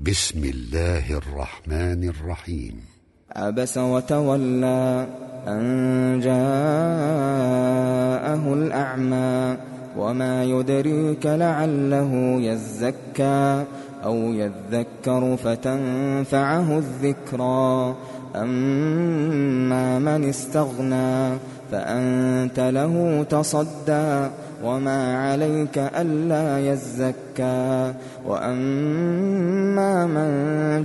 بسم الله الرحمن الرحيم. عبس وتولى أن جاءه الأعمى وما يدريك لعله يزكى أو يذكر فتنفعه الذكرى أما من استغنى فأنت له تصدى وما عليك ألا يزكى وأما من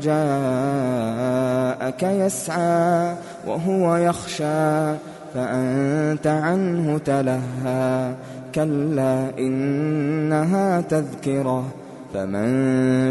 جاءك يسعى وهو يخشى فأنت عنه تلهى كلا إنها تذكرة فمن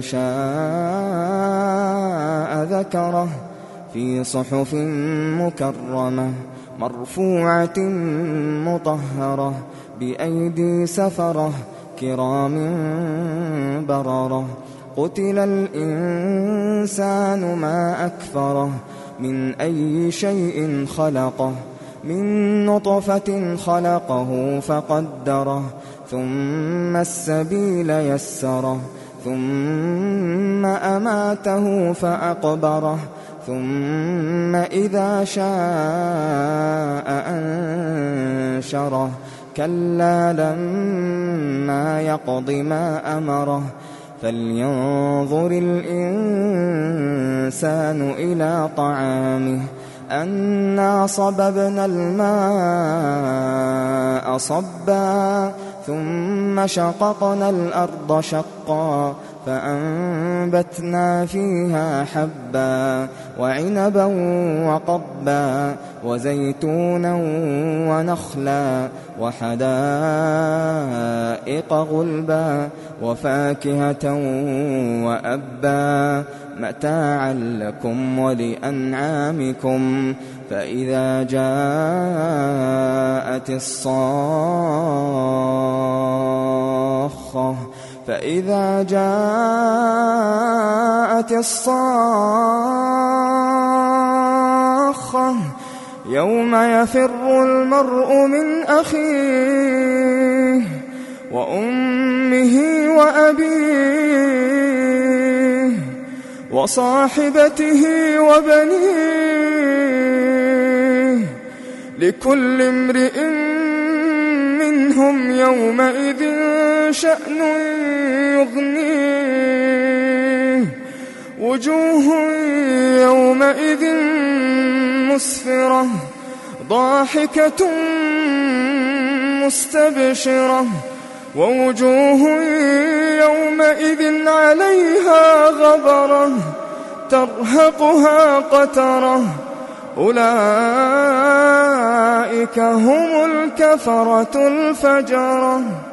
شاء ذكره في صحف مكرمة مرفوعة مطهرة بأيدي سفرة كرام بررة قتل الإنسان ما أكفره من أي شيء خلقه من نطفة خلقه فقدره ثم السبيل يسره ثم أماته فأقبره ثم إذا شاء أنشره كلا لما يقض ما أمره فلينظر الإنسان إلى طعامه أنا صببنا الماء صبا ثم شققنا الأرض شقا فأنبتنا فيها حبا وعنبا وقبا وزيتونا ونخلا وحدائق غلبا وفاكهة وأبا متاعا لكم ولأنعامكم فإذا جاءت الصاخة يوم يفر المرء من أخيه وأمه وأبيه وصاحبته وبنيه لكل امرئ منهم يومئذ شأن يغنيه وجوه يومئذ مسفرة ضاحكة مستبشرة ووجوه يومئذ عليها غبرة ترهقها قترة أولئك هم الكفرة الفجرة.